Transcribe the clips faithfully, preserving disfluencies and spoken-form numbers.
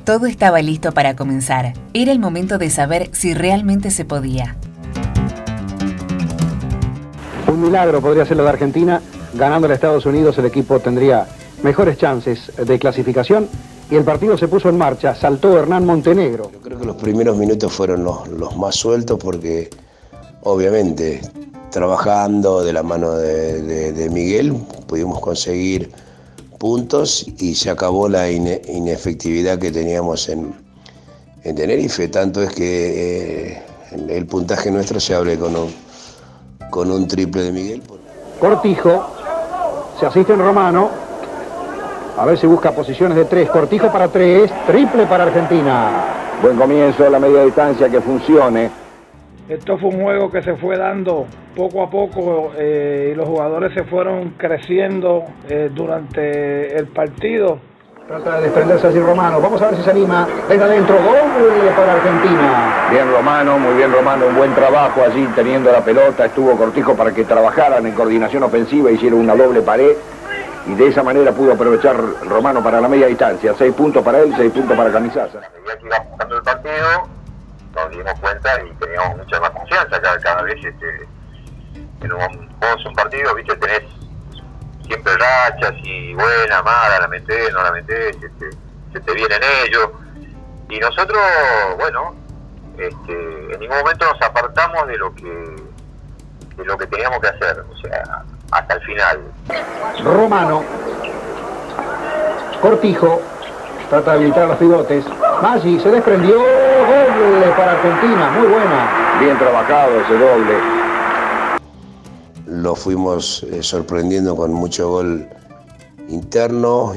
Todo estaba listo para comenzar. Era el momento de saber si realmente se podía. Un milagro podría ser lo de Argentina. Ganando a Estados Unidos, el equipo tendría mejores chances de clasificación. Y el partido se puso en marcha. Saltó Hernán Montenegro. Yo creo que los primeros minutos fueron los, los más sueltos porque, obviamente, trabajando de la mano de, de, de Miguel, pudimos conseguir puntos y se acabó la ine, inefectividad que teníamos en, en Tenerife. Tanto es que eh, el puntaje nuestro se abre con un, con un triple de Miguel. Cortijo, se asiste en Romano, a ver si busca posiciones de tres. Cortijo para tres, triple para Argentina. Buen comienzo, la media distancia que funcione. Esto fue un juego que se fue dando poco a poco eh, y los jugadores se fueron creciendo eh, durante el partido. Trata de desprenderse así Romano. Vamos a ver si se anima. Desde adentro, doble para Argentina. Bien Romano, muy bien Romano. Un buen trabajo allí teniendo la pelota. Estuvo Cortijo para que trabajaran en coordinación ofensiva. Hicieron una doble pared. Y de esa manera pudo aprovechar Romano para la media distancia. Seis puntos para él, seis puntos para Camisaza. A medida que iba jugando el partido, nos dimos cuenta y teníamos mucha más confianza cada, cada vez. Este, en un, vos un partido, viste, tenés siempre rachas y buena, mala, la metés, no la metés, este, se te vienen ellos. Y nosotros, bueno, este, en ningún momento nos apartamos de lo que de lo que teníamos que hacer, o sea, hasta el final. Romano, Cortijo, trata de habilitar los pivotes. Maggi se desprendió, doble para Argentina, muy buena. Bien trabajado ese doble. Lo fuimos eh, sorprendiendo con mucho gol interno.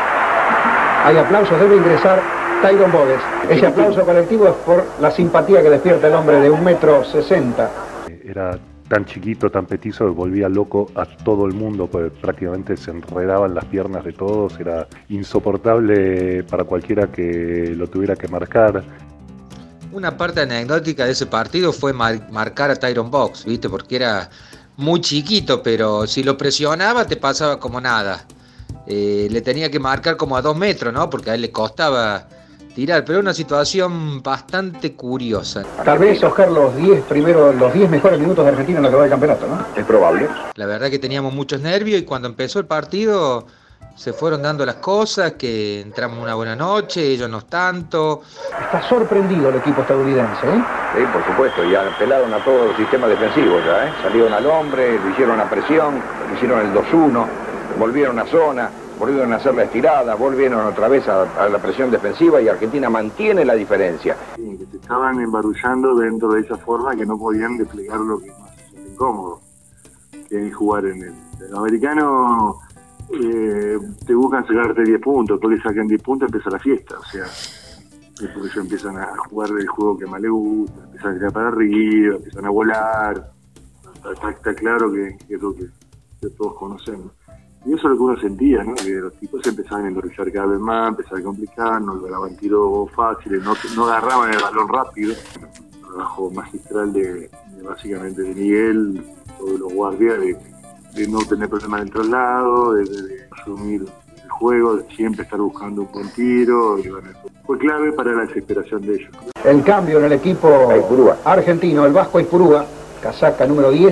Hay aplausos, debe ingresar Tyron Bodes. Ese aplauso colectivo es por la simpatía que despierta el hombre de un metro sesenta. Era tan chiquito, tan petizo, que volvía loco a todo el mundo, porque prácticamente se enredaban las piernas de todos, era insoportable para cualquiera que lo tuviera que marcar. Una parte anecdótica de ese partido fue mar- marcar a Tyron Box, ¿viste? Porque era muy chiquito, pero si lo presionaba te pasaba como nada. Eh, le tenía que marcar como a dos metros, ¿no? Porque a él le costaba tirar, pero una situación bastante curiosa. Tal vez, Oscar, los diez primeros, los diez mejores minutos de Argentina en lo que va del campeonato, ¿no? Es probable. La verdad que teníamos muchos nervios y cuando empezó el partido se fueron dando las cosas, que entramos una buena noche, ellos no tanto. Está sorprendido el equipo estadounidense, ¿eh? Sí, por supuesto, y apelaron a todo el sistema defensivo ya, ¿eh? Salieron al hombre, le hicieron la presión, le hicieron el dos uno, volvieron a zona, volvieron a hacer la estirada, volvieron otra vez a, a la presión defensiva y Argentina mantiene la diferencia. Sí, que se estaban embarullando dentro de esa forma que no podían desplegar lo que más es incómodo, que es jugar en el, el americano. Eh, te buscan sacarte diez puntos, después le sacan diez puntos, empieza la fiesta, o sea, es porque ellos empiezan a jugar el juego que más les gusta, empiezan a tirar para arriba, empiezan a volar, está, está, está claro que, que es lo que, que todos conocemos. Y eso es lo que uno sentía, ¿no? Que los tipos se empezaban a enrollar cada vez más, empezaban a complicar, no lograban tiros fáciles, no, no agarraban el balón rápido. El trabajo magistral de, de básicamente de Miguel, todos los guardias, de, de no tener problemas en el traslado, de, de, de asumir el juego, de siempre estar buscando un buen tiro. Y bueno, fue clave para la desesperación de ellos. El cambio en el equipo argentino, el Vasco Aizpurúa, casaca número diez,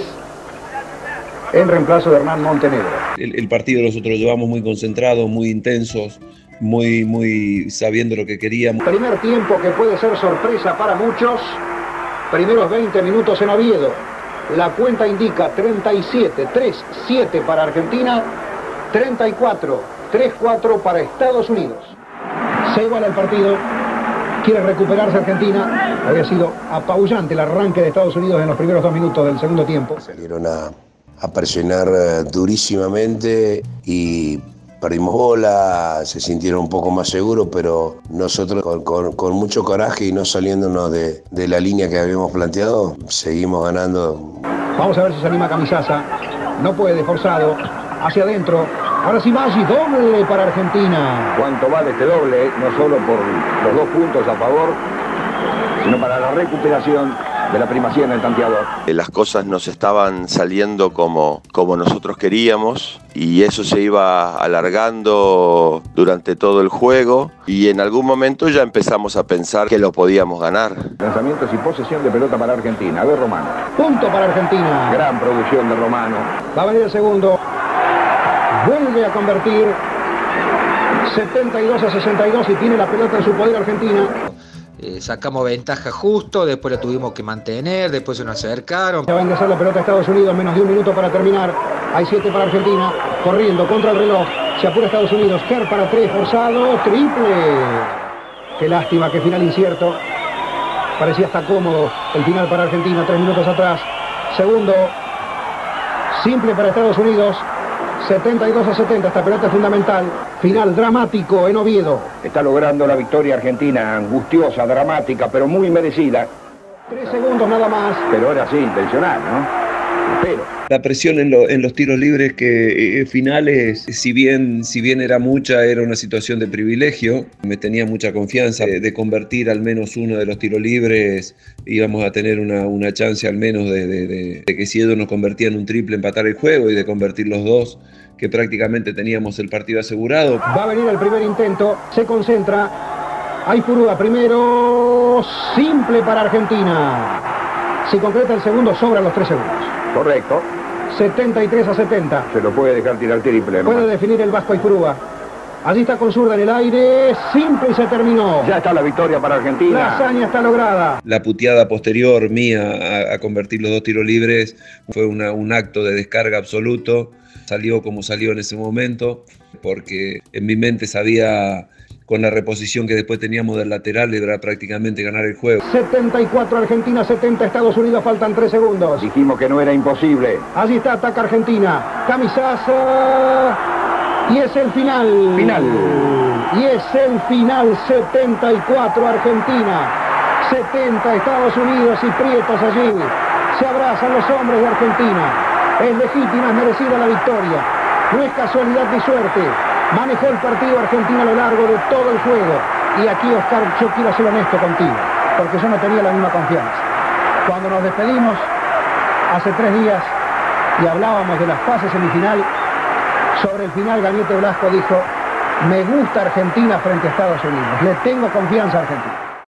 en reemplazo de Hernán Montenegro. El, el partido nosotros lo llevamos muy concentrados, muy intensos, muy, muy sabiendo lo que queríamos. Primer tiempo que puede ser sorpresa para muchos. Primeros veinte minutos en Oviedo. La cuenta indica treinta y siete, tres siete para Argentina, treinta y cuatro, tres cuatro para Estados Unidos. Se iguala el partido. Quiere recuperarse Argentina. Había sido apabullante el arranque de Estados Unidos en los primeros dos minutos del segundo tiempo. Salieron a, a presionar durísimamente y perdimos bola, se sintieron un poco más seguros, pero nosotros con, con, con mucho coraje y no saliéndonos de, de la línea que habíamos planteado, seguimos ganando. Vamos a ver si se anima Camisaza. No puede, forzado. Hacia adentro. Ahora sí, Maggi, doble para Argentina. ¿Cuánto vale este doble? No solo por los dos puntos a favor, sino para la recuperación de la primacía en el tanteador. Las cosas nos estaban saliendo como, como nosotros queríamos y eso se iba alargando durante todo el juego y en algún momento ya empezamos a pensar que lo podíamos ganar. Lanzamientos y posesión de pelota para Argentina. A ver, Romano. Punto para Argentina. Gran producción de Romano. Va a venir el segundo. Vuelve a convertir. setenta y dos a sesenta y dos y tiene la pelota en su poder Argentina. Eh, sacamos ventaja justo, después la tuvimos que mantener, después se nos acercaron. Se va a ingresar la pelota a Estados Unidos, menos de un minuto para terminar. Hay siete para Argentina, corriendo contra el reloj. Se apura Estados Unidos, Ger para tres, forzado, triple. Qué lástima, qué final incierto. Parecía hasta cómodo el final para Argentina, tres minutos atrás. Segundo, simple para Estados Unidos. setenta y dos a setenta, esta pelota es fundamental. Final dramático en Oviedo. Está logrando la victoria argentina, angustiosa, dramática, pero muy merecida. Tres segundos nada más. Pero era así, intencional, ¿no? Pero la presión en, lo, en los tiros libres que eh, finales, si bien, si bien era mucha, era una situación de privilegio. Me tenía mucha confianza de, de convertir al menos uno de los tiros libres. Íbamos a tener una, una chance al menos de, de, de, de que si ellos nos convertían en un triple, empatar el juego y de convertir los dos, que prácticamente teníamos el partido asegurado. Va a venir el primer intento, se concentra. Hay Furúa primero, simple para Argentina. Si concreta el segundo, sobran los tres segundos. Correcto. setenta y tres a setenta. Se lo puede dejar tirar triple, ¿no? Puede definir el Vasco Aifurúa. Allí está con zurda en el aire, simple y se terminó. Ya está la victoria para Argentina. La hazaña está lograda. La puteada posterior mía a, a convertir los dos tiros libres fue una, un acto de descarga absoluto. Salió como salió en ese momento, porque en mi mente sabía, con la reposición que después teníamos del lateral, era prácticamente ganar el juego. setenta y cuatro Argentina, setenta Estados Unidos, faltan tres segundos. Dijimos que no era imposible. Allí está, ataca Argentina. Camisaza. Y es el final. Final. Y es el final, setenta y cuatro Argentina, setenta Estados Unidos y Prietos allí. Se abrazan los hombres de Argentina. Es legítima, es merecida la victoria. No es casualidad ni suerte. Manejó el partido Argentina a lo largo de todo el juego. Y aquí, Oscar, yo quiero ser honesto contigo, porque yo no tenía la misma confianza. Cuando nos despedimos hace tres días y hablábamos de las fases semifinal, sobre el final Gañete Blasco dijo: me gusta Argentina frente a Estados Unidos. Le tengo confianza a Argentina.